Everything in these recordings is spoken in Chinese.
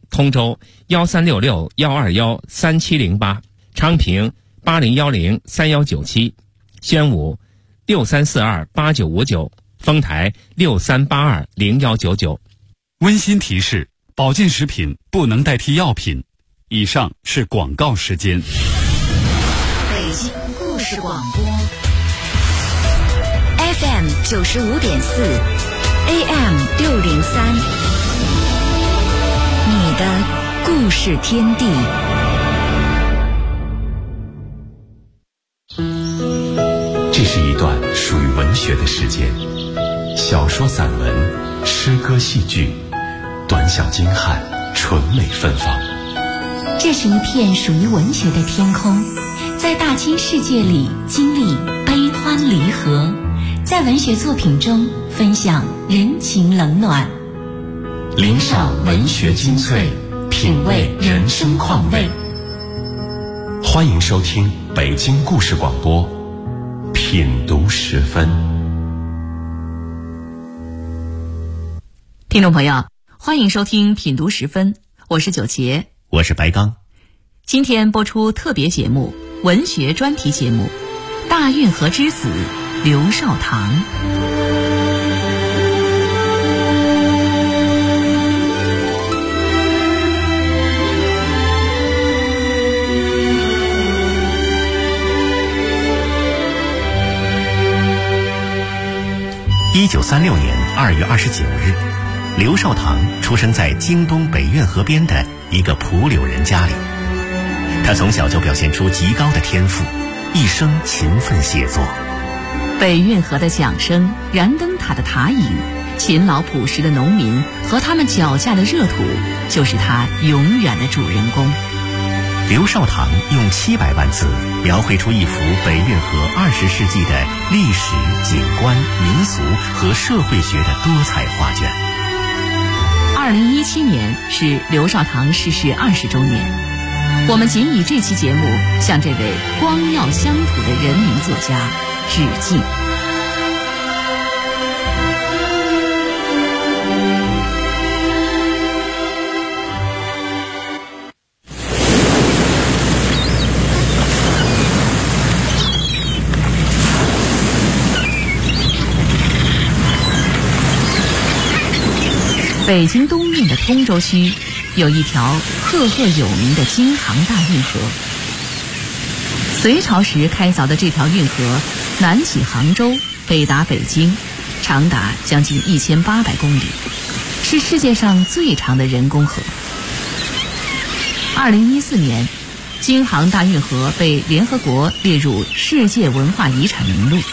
通州136612137038，昌平80103197，宣武63428959，丰台63820199。 温馨提示：保健食品不能代替药品。以上是广告时间。 北京故事广播 FM 95.4 AM 603，你的故事天地。 这是一段属于文学的时间，小说、散文、诗歌、戏剧，短小精悍，纯美芬芳。 这是一片属于文学的天空，在大千世界里经历悲欢离合，在文学作品中分享人情冷暖， 领赏文学精粹，品味人生况味。欢迎收听北京故事广播品读时分。 听众朋友，欢迎收听品读时分，我是九杰， 我是白刚。 今天播出特别节目，文学专题节目《大运河之死》，刘少棠。 1936年2月29日，刘少棠出生在京东北运河边的一个蒲柳人家里。他从小就表现出极高的天赋，一生勤奋写作。 北运河的桨声、燃灯塔的塔影、勤劳朴实的农民和他们脚下的热土，就是他永远的主人公。 刘少棠用700万字描绘出一幅北运河20世纪的历史、景观、民俗和社会学的多彩画卷。 2017年是刘少棠逝世20周年。我们仅以这期节目向这位光耀乡土的人民作家致敬。北京东面的通州区有一条赫赫有名的京杭大运河。隋朝时开凿的这条运河，南起杭州，北达北京，长达将近1800公里，是世界上最长的人工河。2014年，京杭大运河被联合国列入世界文化遗产名录。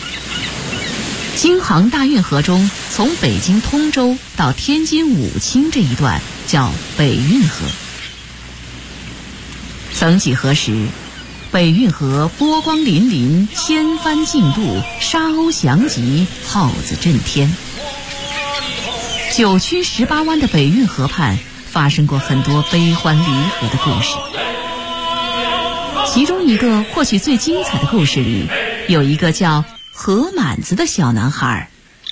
京杭大运河中，从北京通州到天津武清这一段叫北运河。曾几何时，北运河波光粼粼，千帆竞渡，沙鸥翔集，号子震天。9曲18弯的北运河畔发生过很多悲欢离合的故事，其中一个或许最精彩的故事里，有一个叫何满子的小男孩。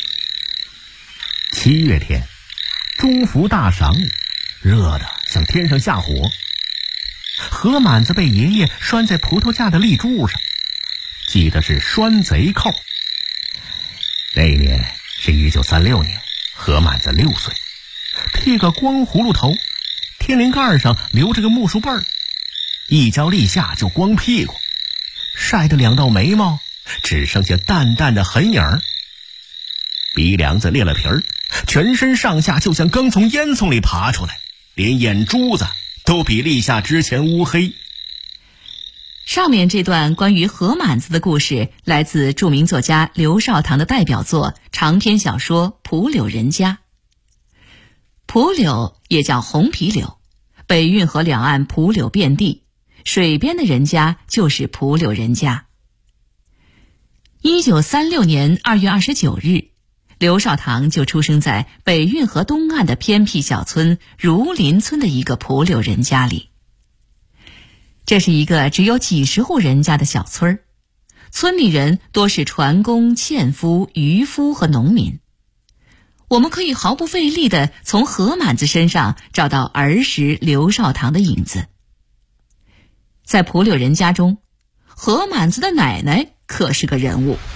7月天，中伏大晌午，热得像天上下火。何满子被爷爷拴在葡萄架的立柱上，记得是拴贼扣。那年是1936年，何满子6岁，剃个光葫芦头，天灵盖上留着个木梳背儿，一跤立下就光屁股，晒得2道眉毛只剩下淡淡的痕影儿，鼻梁子裂了皮儿，全身上下就像刚从烟囱里爬出来，连眼珠子都比立夏之前乌黑。 上面这段关于何满子的故事来自著名作家刘少棠的代表作长篇小说《蒲柳人家》。蒲柳也叫红皮柳，北运河两岸蒲柳遍地，水边的人家就是蒲柳人家。1936年2月29日，刘少棠就出生在北运河东岸的偏僻小村儒林村的一个蒲柳人家里。这是一个只有几十户人家的小村儿，村里人多是船工、纤夫、渔夫和农民。 我们可以毫不费力地从何满子身上找到儿时刘少棠的影子。在蒲柳人家中，何满子的奶奶可是个人物。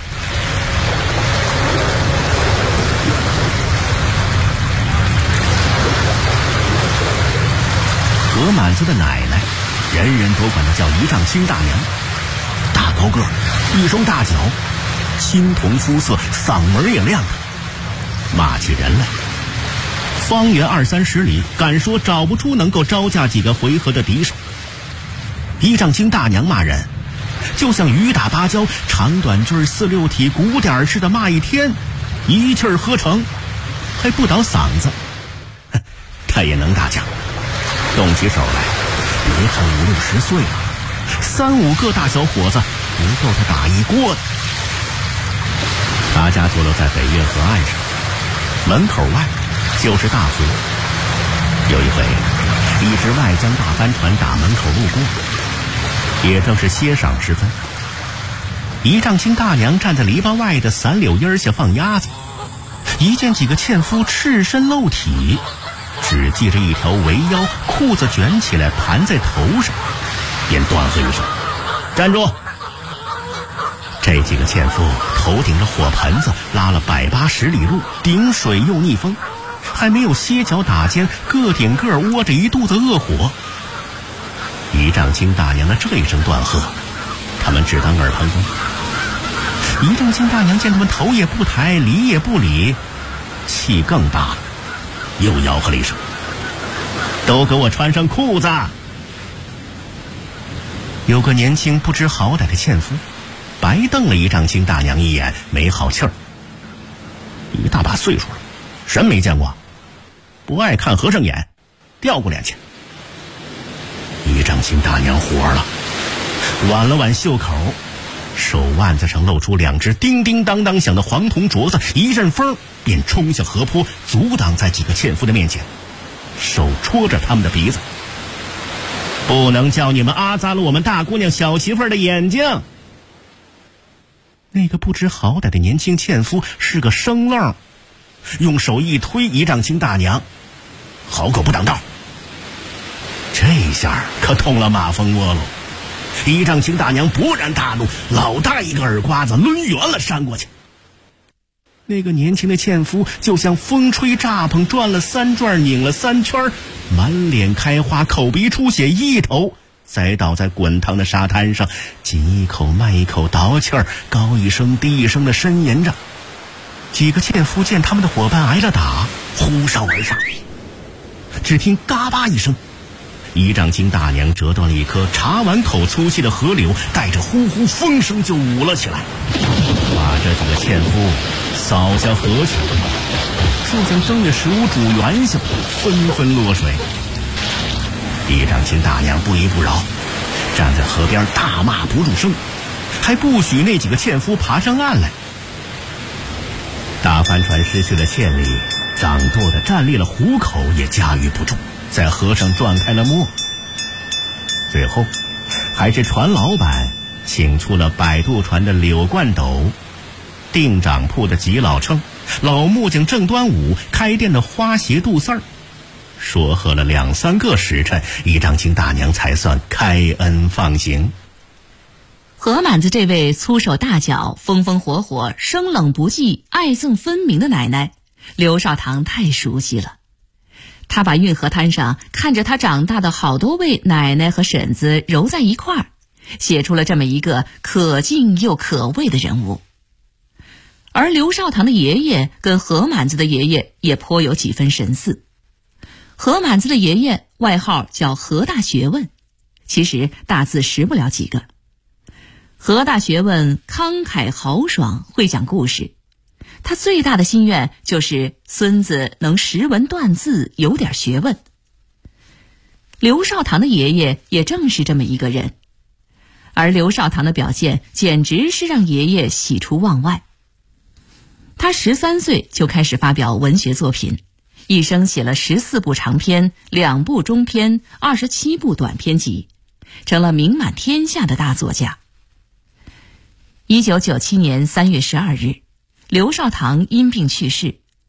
何满子的奶奶，人人都管她叫一丈青大娘，大高个，一双大脚，青铜肤色，嗓门也亮的，骂起人来，方圆20-30里，敢说找不出能够招架几个回合的敌手。一丈青大娘骂人，就像雨打芭蕉，长短句4、6体鼓点似的骂一天，一气儿喝成，还不倒嗓子。她也能打架，动起手来，别看50、60岁了，3、5个大小伙子不够他打一锅的。他家坐落在北运河岸上，门口外就是大河。有一回，一只外江大帆船打门口路过，也正是歇晌时分，一丈青大娘站在篱笆外的伞柳荫下放鸭子，一见几个纤夫赤身露体，只系着一条围腰，裤子卷起来盘在头上，便断喝一声：“站住！”这几个纤夫头顶着火盆子，拉了180里路，顶水又逆风，还没有歇脚打尖，个顶个窝着一肚子恶火。一丈青大娘的这一声断喝，他们只当耳旁风。一丈青大娘见他们头也不抬，理也不理，气更大了，又吆喝了一声：“都给我穿上裤子！”有个年轻不知好歹的纤夫白瞪了一丈青大娘一眼，没好气儿。一大把岁数了，人没见过，不爱看和尚眼，调过脸去。一丈青大娘火了，挽了挽袖口，手腕子上露出2只叮叮当当响的黄铜镯子，一阵风便冲向河坡，阻挡在几个纤夫的面前，手戳着他们的鼻子：“不能叫你们阿扎了我们大姑娘小媳妇儿的眼睛！”那个不知好歹的年轻纤夫是个生愣，用手一推一丈青大娘，好狗不挡道。这下可捅了马蜂窝喽！一丈青大娘勃然大怒，老大一个耳刮子抡圆了扇过去。那个年轻的纤夫就像风吹炸棚，转了3转，拧了3圈，满脸开花，口鼻出血，一头栽倒在滚烫的沙滩上，紧一口慢一口倒气儿，高一声低一声的呻吟着。几个纤夫见他们的伙伴挨着打，呼哨而上，只听嘎巴一声，一丈青大娘折断了一颗茶碗口粗细的河柳，带着呼呼风声就舞了起来，把这几个纤夫扫下河去，就像正月15煮元宵，纷纷落水。一丈青大娘不依不饶，站在河边大骂不住声，还不许那几个纤夫爬上岸来。大帆船失去了纤力，掌舵的站立了虎口也驾驭不住，在河上转开了磨。最后还是船老板请出了摆渡船的柳冠斗，定掌铺的吉老称，老木匠郑端午，开店的花鞋杜四儿，说和了2、3个时辰，一丈青大娘才算开恩放行。 何满子这位粗手大脚、风风火火、生冷不忌、爱憎分明的奶奶，刘少棠太熟悉了。他把运河滩上看着他长大的好多位奶奶和婶子揉在一块儿，写出了这么一个可敬又可畏的人物。而刘少棠的爷爷跟何满子的爷爷也颇有几分神似。何满子的爷爷外号叫何大学问，其实大字识不了几个。何大学问慷慨豪爽，会讲故事，他最大的心愿就是孙子能识文断字，有点学问。刘少棠的爷爷也正是这么一个人，而刘少棠的表现简直是让爷爷喜出望外。他13岁就开始发表文学作品，一生写了14部长篇、2部中篇、27部短篇集，成了名满天下的大作家。1997年3月12日，刘少棠因病去世。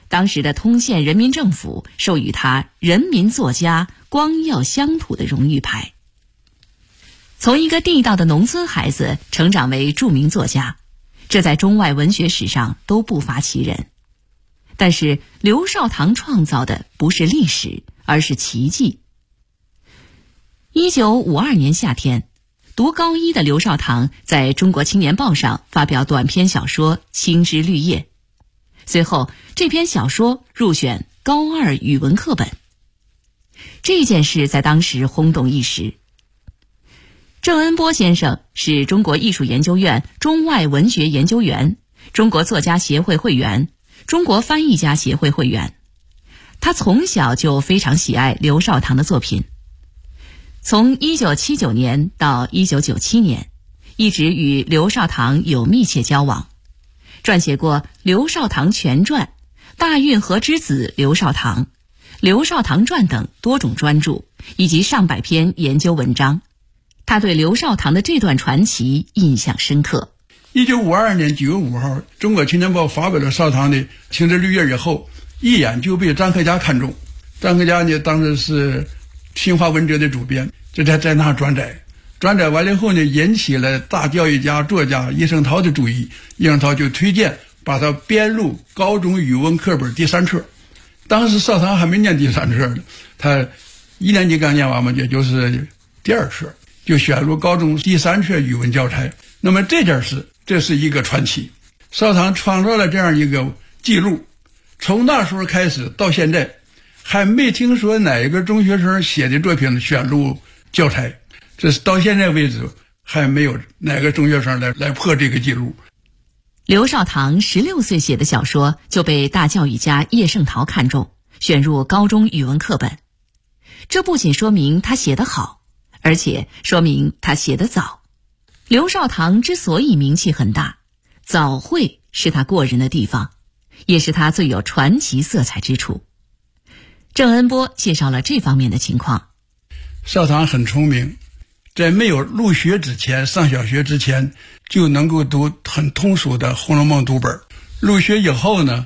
当时的通县人民政府授予他人民作家、光耀乡土的荣誉牌。从一个地道的农村孩子成长为著名作家，这在中外文学史上都不乏其人。但是刘少棠创造的不是历史，而是奇迹。1952年夏天，读高一的刘少棠在中国青年报上发表短篇小说《青枝绿叶》，随后这篇小说入选高2语文课本。这件事在当时轰动一时。郑恩波先生是中国艺术研究院中外文学研究员、中国作家协会会员、中国翻译家协会会员。他从小就非常喜爱刘少棠的作品。从1979年到1997年，一直与刘少棠有密切交往，撰写过《刘少棠全传》、《大运河之子刘少棠》、《刘少棠传》等多种专著，以及上百篇研究文章。他对刘少棠的这段传奇印象深刻。 1952年9月5号，中国青年报发表了少棠的《青枝绿叶》以后，一眼就被张克家看中。张克家呢，当时是新华文摘的主编，就在那转载完了以后呢，引起了大教育家作家叶圣陶的注意。叶圣陶就推荐把它编入高中语文课本第3册。当时少棠还没念第3册呢，他1年级刚念完嘛，也就是第2册，就选入高中第3册语文教材。那么这件事，这是一个传奇。少棠创造了这样一个记录，从那时候开始到现在，还没听说哪一个中学生写的作品选入教材，这是到现在为止还没有哪个中学生来破这个记录。 刘少棠16岁写的小说就被大教育家叶圣陶看中，选入高中语文课本。这不仅说明他写得好，而且说明他写得早。刘少棠之所以名气很大，早慧是他过人的地方，也是他最有传奇色彩之处。郑恩波介绍了这方面的情况。 少棠很聪明，在没有入学之前，上小学之前就能够读很通俗的《红楼梦》读本。入学以后呢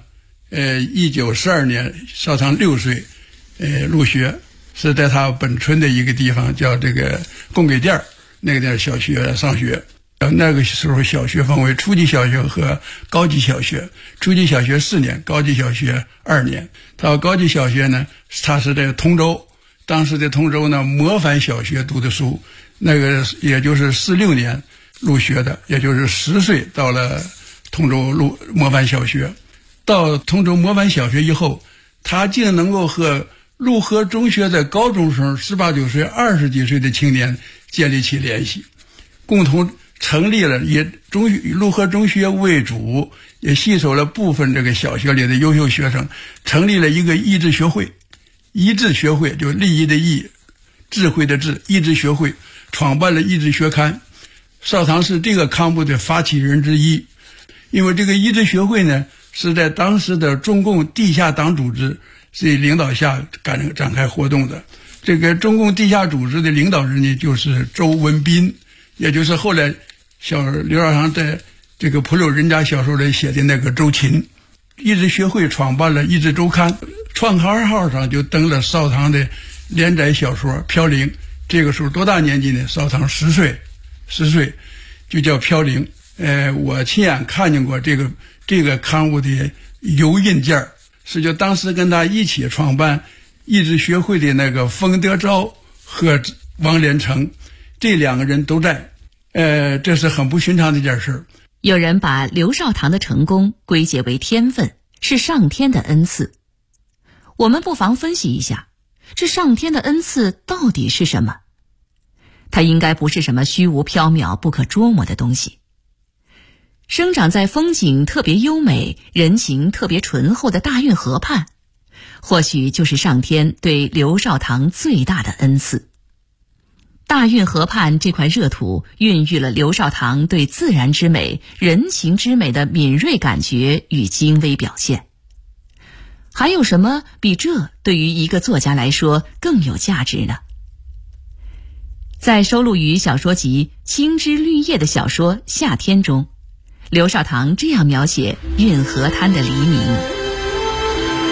，1942年少棠6岁，入学是在他本村的一个地方叫这个供给店，那个地方小学上学。那个时候小学分为初级小学和高级小学，初级小学4年，高级小学2年。到高级小学呢，他是在通州，当时在通州呢模范小学读的书，那个也就是46年入学的，也就是10岁到了通州模范小学。到通州模范小学以后，他竟能够和陆河中学的高中生18、19岁、20几岁的青年建立起联系，共同成立了以陆河中学为主，也吸收了部分这个小学里的优秀学生，成立了一个益智学会。益智学会就利益的益，智慧的智，益智学会创办了益智学刊。少棠是这个刊物的发起人之一。因为这个益智学会呢，是在当时的中共地下党组织是领导下展开活动的。这个中共地下组织的领导人呢，就是周文彬，也就是后来刘少棠在这个普柳人家小说里写的那个周琴。益智学会创办了益智周刊，创刊号上就登了少棠的连载小说《飘零》。这个时候多大年纪呢？少棠10岁，就叫《飘零》。我亲眼看见过这个刊物的油印件，是就当时跟他一起创办益智学会的那个冯德昭和王连成，这2个人都在。这是很不寻常的一件事。 有人把刘少棠的成功归结为天分，是上天的恩赐。我们不妨分析一下，这上天的恩赐到底是什么？它应该不是什么虚无缥缈不可捉摸的东西。生长在风景特别优美、人情特别醇厚的大运河畔，或许就是上天对刘少棠最大的恩赐。大运河畔这块热土孕育了刘少棠对自然之美、人情之美的敏锐感觉与精微表现。还有什么比这对于一个作家来说更有价值呢？在收录于小说集《青枝绿叶》的小说《夏天》中，刘少棠这样描写运河滩的黎明。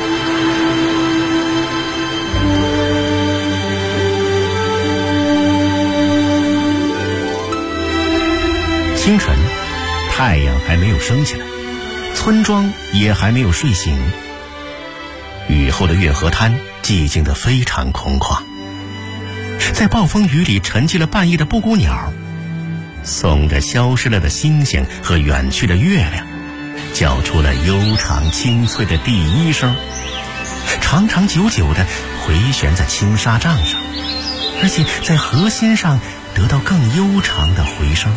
清晨，太阳还没有升起来，村庄也还没有睡醒。雨后的运河滩寂静得非常空旷，在暴风雨里沉寂了半夜的布谷鸟，送着消失了的星星和远去的月亮，叫出了悠长清脆的第一声，长长久久地回旋在青纱帐上，而且在河心上得到更悠长的回声。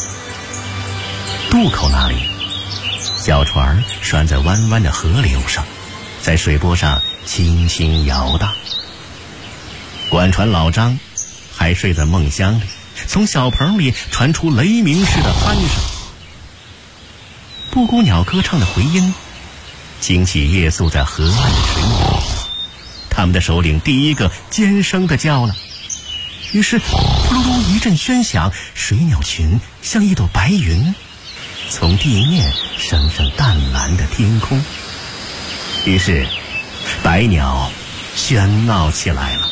渡口那里，小船拴在弯弯的河流上，在水波上轻轻摇荡。管船老张还睡在梦乡里，从小棚里传出雷鸣似的鼾声。布谷鸟歌唱的回音惊起夜宿在河岸的水鸟，他们的首领第一个尖声地叫了。于是扑噜噜一阵喧响，水鸟群像一朵白云，从地面升上淡蓝的天空。于是白鸟喧闹起来了。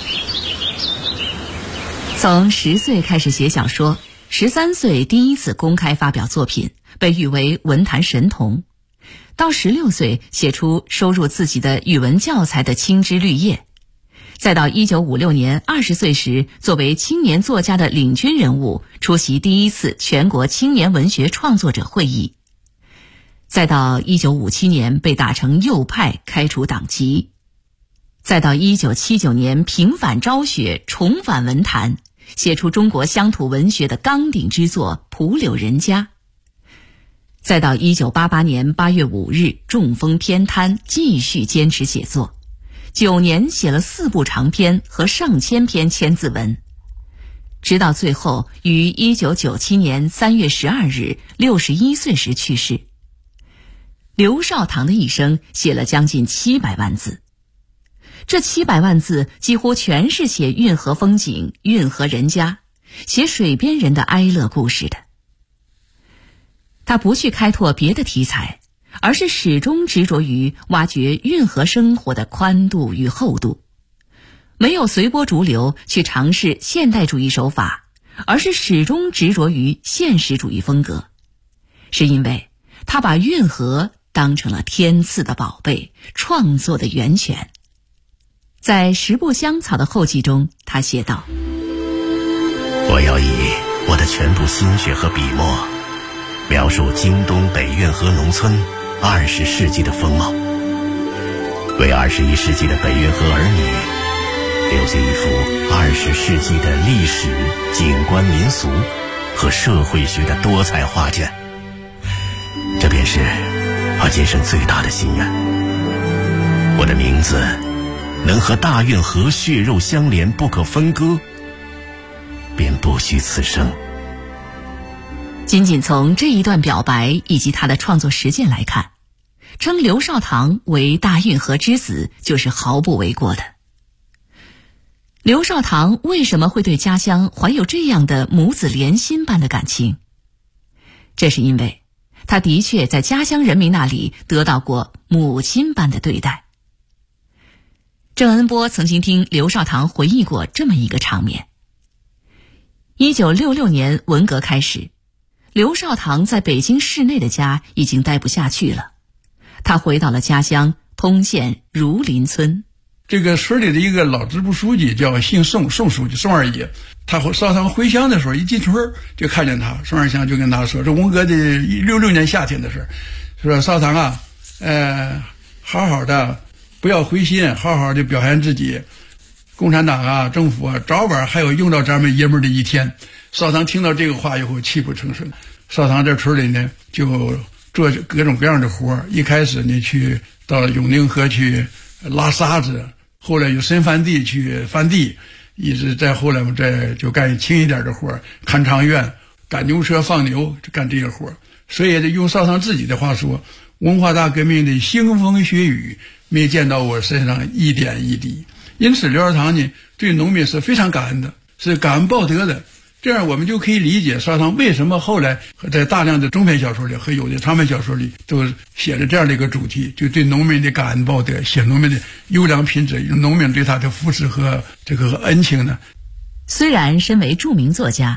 从10岁开始写小说，13岁第一次公开发表作品，被誉为文坛神童。到16岁写出收入自己的语文教材的《青枝绿叶》，再到1956年20岁时，作为青年作家的领军人物，出席第一次全国青年文学创作者会议。再到1957年被打成右派，开除党籍。再到1979年平反昭雪，重返文坛，写出中国乡土文学的纲鼎之作《蒲柳人家》。再到1988年8月5日中风偏瘫，继续坚持写作，9年写了4部长篇和上千篇千字文，直到最后于1997年3月12日61岁时去世。刘少棠的一生写了将近700万字，这700万字几乎全是写运河风景、运河人家，写水边人的哀乐故事的。他不去开拓别的题材，而是始终执着于挖掘运河生活的宽度与厚度，没有随波逐流去尝试现代主义手法，而是始终执着于现实主义风格。是因为他把运河当成了天赐的宝贝，创作的源泉。在《十步香草》的后记中，他写道： 我要以我的全部心血和笔墨，描述京东北运河农村20世纪的风貌，为21世纪的北运河儿女留下一幅20世纪的历史、景观、民俗和社会学的多彩画卷。这便是我今生最大的心愿。我的名字能和大运河血肉相连，不可分割，便不虚此生。 仅仅从这一段表白以及他的创作实践来看，称刘少棠为大运河之子就是毫不为过的。刘少棠为什么会对家乡怀有这样的母子连心般的感情？这是因为他的确在家乡人民那里得到过母亲般的对待。郑恩波曾经听刘少棠回忆过这么一个场面。1966年文革开始，刘少棠在北京市内的家已经待不下去了，他回到了家乡通县儒林村。 这个村里的一个老支部书记叫姓宋，宋书记，宋二爷。他少棠回乡的时候，一进村就看见他，宋二祥就跟他说：“这文革的66年夏天的事，说少棠啊，好好的，不要灰心，好好的表现自己。共产党啊，政府啊，早晚还有用到咱们爷们的一天。”少棠听到这个话以后，泣不成声。少棠在村里呢，就做各种各样的活。一开始呢，去到永定河去拉沙子，后来有深翻地去翻地，一直再后来我再就干轻一点的活，看场院、赶牛车、放牛，干这些活。所以用少棠自己的话说，文化大革命的腥风血雨没见到我身上一点一滴。因此刘少棠呢，对农民是非常感恩的，是感恩报德的。这样我们就可以理解少棠为什么后来在大量的中篇小说里和有的长篇小说里都写了这样的一个主题，就对农民的感恩报德，写农民的优良品质，农民对他的扶持和这个恩情呢。 虽然身为著名作家，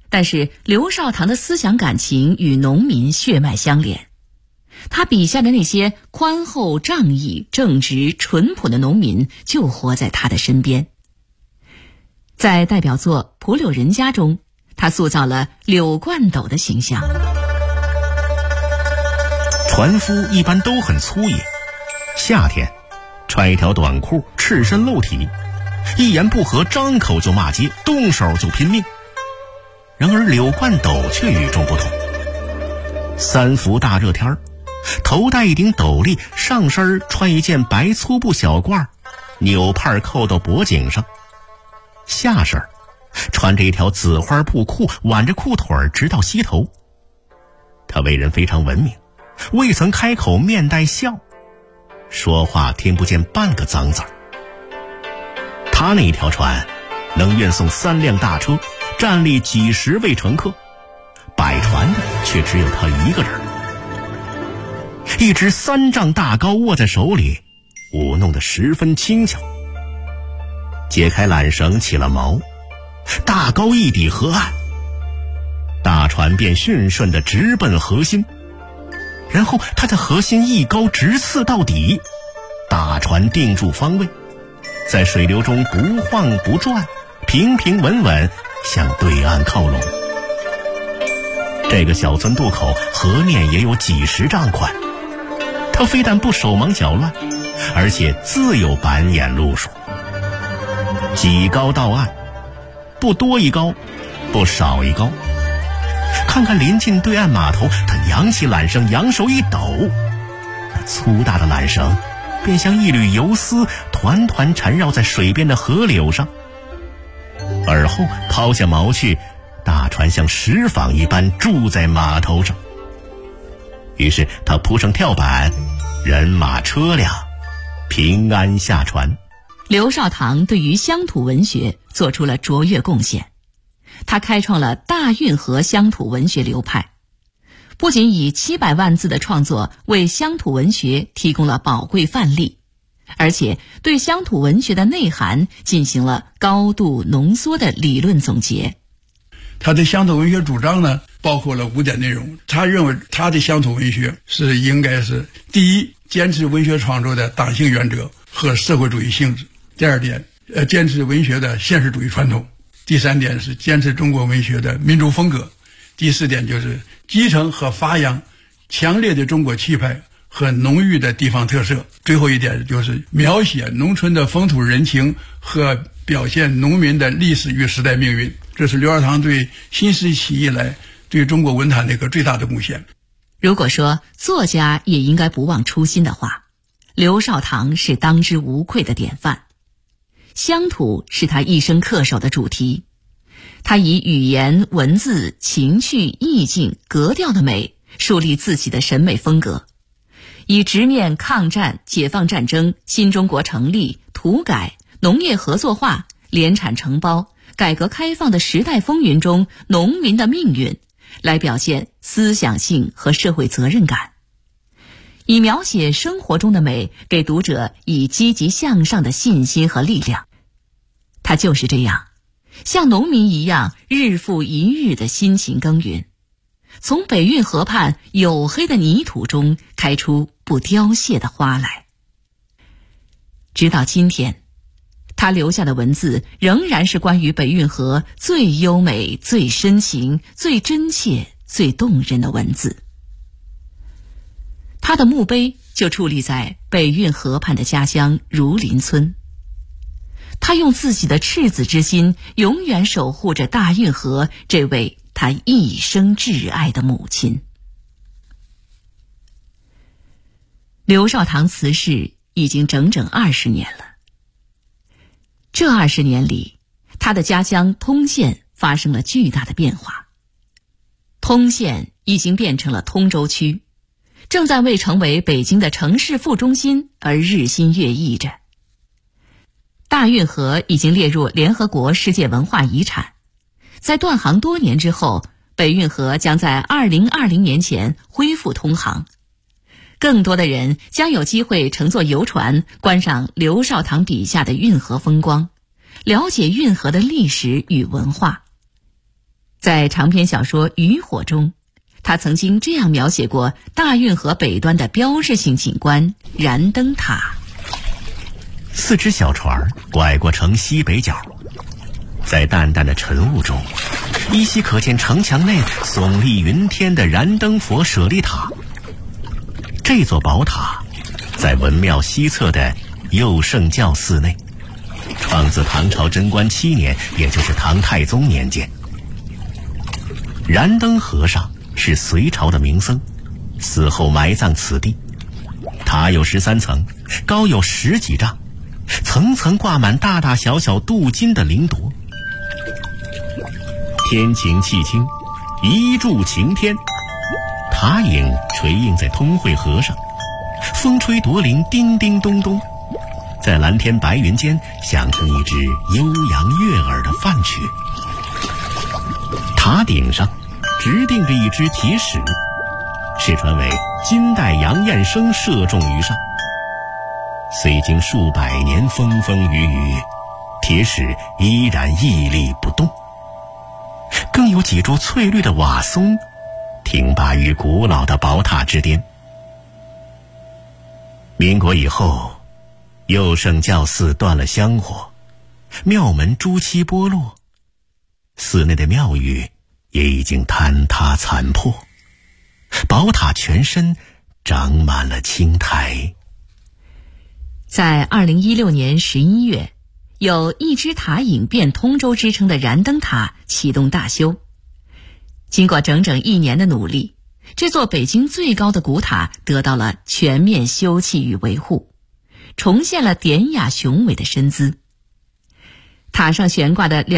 但是刘少棠的思想感情与农民血脉相连，他笔下的那些宽厚仗义、正直淳朴的农民就活在他的身边。在代表作《蒲柳人家》中，他塑造了柳冠斗的形象。 船夫一般都很粗野，夏天穿一条短裤，赤身露体，一言不合张口就骂街，动手就拼命。然而柳冠斗却与众不同，三伏大热天，头戴一顶斗笠，上身穿一件白粗布小褂，纽帕扣到脖颈上，下身穿着一条紫花布裤，挽着裤腿直到膝头。他为人非常文明，未曾开口面带笑，说话听不见半个脏字儿。他那一条船能运送3辆大车，站立几十位乘客，摆船的却只有他一个人。一只3丈大篙握在手里，舞弄得十分轻巧。解开缆绳起了锚，大篙一抵河岸，大船便迅顺地直奔河心，然后他在河心一篙直刺到底，大船定住方位，在水流中不晃不转，平平稳稳向对岸靠拢。这个小村渡口河面也有几十丈宽，他非但不手忙脚乱，而且自有板眼路数。几篙到岸，不多一篙，不少一篙。看看临近对岸码头，他扬起缆绳，扬手一抖，那粗大的缆绳便像一缕游丝，团团缠绕在水边的河柳上。而后抛下锚去，大船像石舫一般筑在码头上。于是他铺上跳板，人马车辆平安下船。 刘少棠对于乡土文学做出了卓越贡献，他开创了大运河乡土文学流派，不仅以700万字的创作为乡土文学提供了宝贵范例，而且对乡土文学的内涵进行了高度浓缩的理论总结。 他的乡土文学主张呢，包括了5点内容。他认为他的乡土文学应该是：第一，坚持文学创作的党性原则和社会主义性质；第二点，坚持文学的现实主义传统；第三点是坚持中国文学的民族风格；第四点就是继承和发扬强烈的中国气派和浓郁的地方特色；最后一点就是描写农村的风土人情和表现农民的历史与时代命运。这是刘少棠对新时期以来对中国文坛的一个最大的贡献。 如果说作家也应该不忘初心的话，刘少棠是当之无愧的典范。乡土是他一生恪守的主题，他以语言、文字、情趣、意境、格调的美树立自己的审美风格，以直面抗战、解放战争、新中国成立、土改、农业合作化、联产承包、改革开放的时代风云中农民的命运，来表现思想性和社会责任感，以描写生活中的美给读者以积极向上的信心和力量。他就是这样，像农民一样日复一日的辛勤耕耘，从北运河畔黝黑的泥土中开出不凋谢的花来。直到今天，他留下的文字仍然是关于北运河最优美、最深情、最真切、最动人的文字。他的墓碑就矗立在北运河畔的家乡儒林村。他用自己的赤子之心，永远守护着大运河这位他一生挚爱的母亲。刘少棠辞世已经整整20年了。这20年里，他的家乡通县发生了巨大的变化。通县已经变成了通州区，正在为成为北京的城市副中心而日新月异着。大运河已经列入联合国世界文化遗产，在断航多年之后，北运河将在2020年前恢复通航。更多的人将有机会乘坐游船，观赏刘少棠笔下的运河风光，了解运河的历史与文化。 在长篇小说《渔火》中，他曾经这样描写过大运河北端的标志性景观燃灯塔。 4只小船拐过城西北角，在淡淡的晨雾中，依稀可见城墙内耸立云天的燃灯佛舍利塔。这座宝塔在文庙西侧的佑圣教寺内，创自唐朝贞观7年，也就是唐太宗年间。燃灯和尚是隋朝的名僧，死后埋葬此地。塔有13层，高有10几丈，层层挂满大大小小镀金的灵铎。天晴气清，一柱擎天，塔影垂映在通惠河上，风吹铎铃叮叮咚咚，在蓝天白云间响成一支悠扬悦耳的梵曲。塔顶上直钉着一只铁矢，世传为金代杨彦生射中于上。虽经数百年风风雨雨，铁矢依然屹立不动。更有几株翠绿的瓦松挺拔于古老的宝塔之巅。民国以后，佑圣教寺断了香火，庙门朱漆剥落，寺内的庙宇也已经坍塌残破，宝塔全身长满了青苔。 在2016年11月，有一只塔影遍通州之称的燃灯塔启动大修。经过整整1年的努力，这座北京最高的古塔得到了全面修葺与维护，重现了典雅雄伟的身姿。塔上悬挂的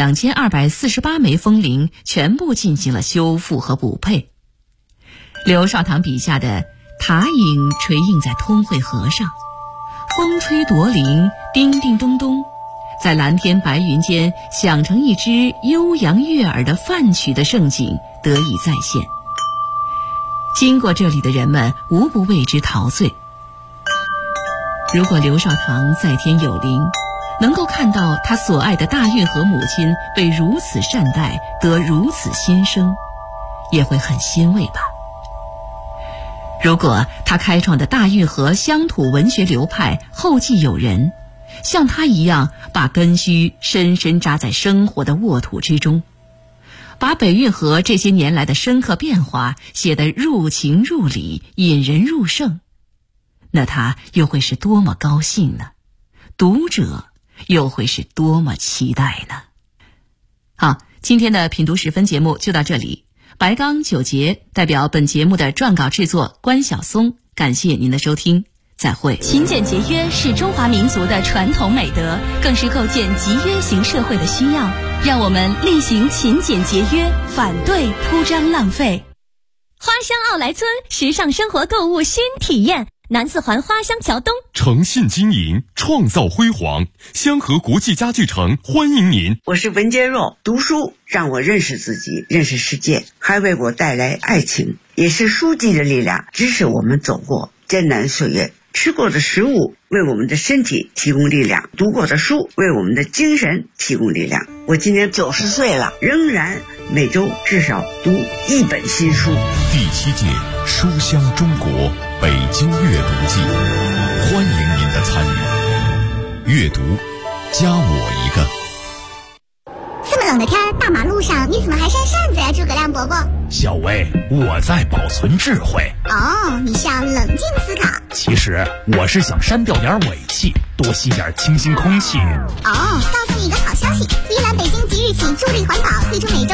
2248枚风铃全部进行了修复和补配。刘少棠笔下的塔影垂映在通惠河上，风吹铎铃叮叮咚咚，在蓝天白云间响成一支悠扬悦耳的梵曲的盛景得以再现。经过这里的人们无不为之陶醉。如果刘少棠在天有灵，能够看到他所爱的大运河母亲被如此善待，得如此新生，也会很欣慰吧。如果他开创的大运河乡土文学流派后继有人，像他一样把根须深深扎在生活的沃土之中，把北运河这些年来的深刻变化写得入情入理，引人入胜，那他又会是多么高兴呢？读者又会是多么期待呢？好，今天的品读10分节目就到这里。白刚、九杰代表本节目的撰稿制作关晓松，感谢您的收听，再会。 勤俭节约是中华民族的传统美德，更是构建集约型社会的需要。让我们力行勤俭节约，反对铺张浪费。花乡奥莱村，时尚生活购物新体验。南4环花乡桥东， 诚信经营，创造辉煌。香河国际家具城欢迎您。 我是文坚若，读书让我认识自己，认识世界，还为我带来爱情，也是书籍的力量，支持我们走过艰难岁月。吃过的食物为我们的身体提供力量，读过的书为我们的精神提供力量。我今年90岁了，仍然每周至少读1本新书。 第7届书香中国北京阅读季，欢迎您的参与。阅读，加我一个。 这么冷的天，大马路上你怎么还扇扇子呀，诸葛亮伯伯？ 小薇，我在保存智慧。 哦，你是要冷静思考。 其实我是想删掉点尾气，多吸点清新空气。 哦，告诉你一个好消息，依兰北京即日起助力环保，推出每周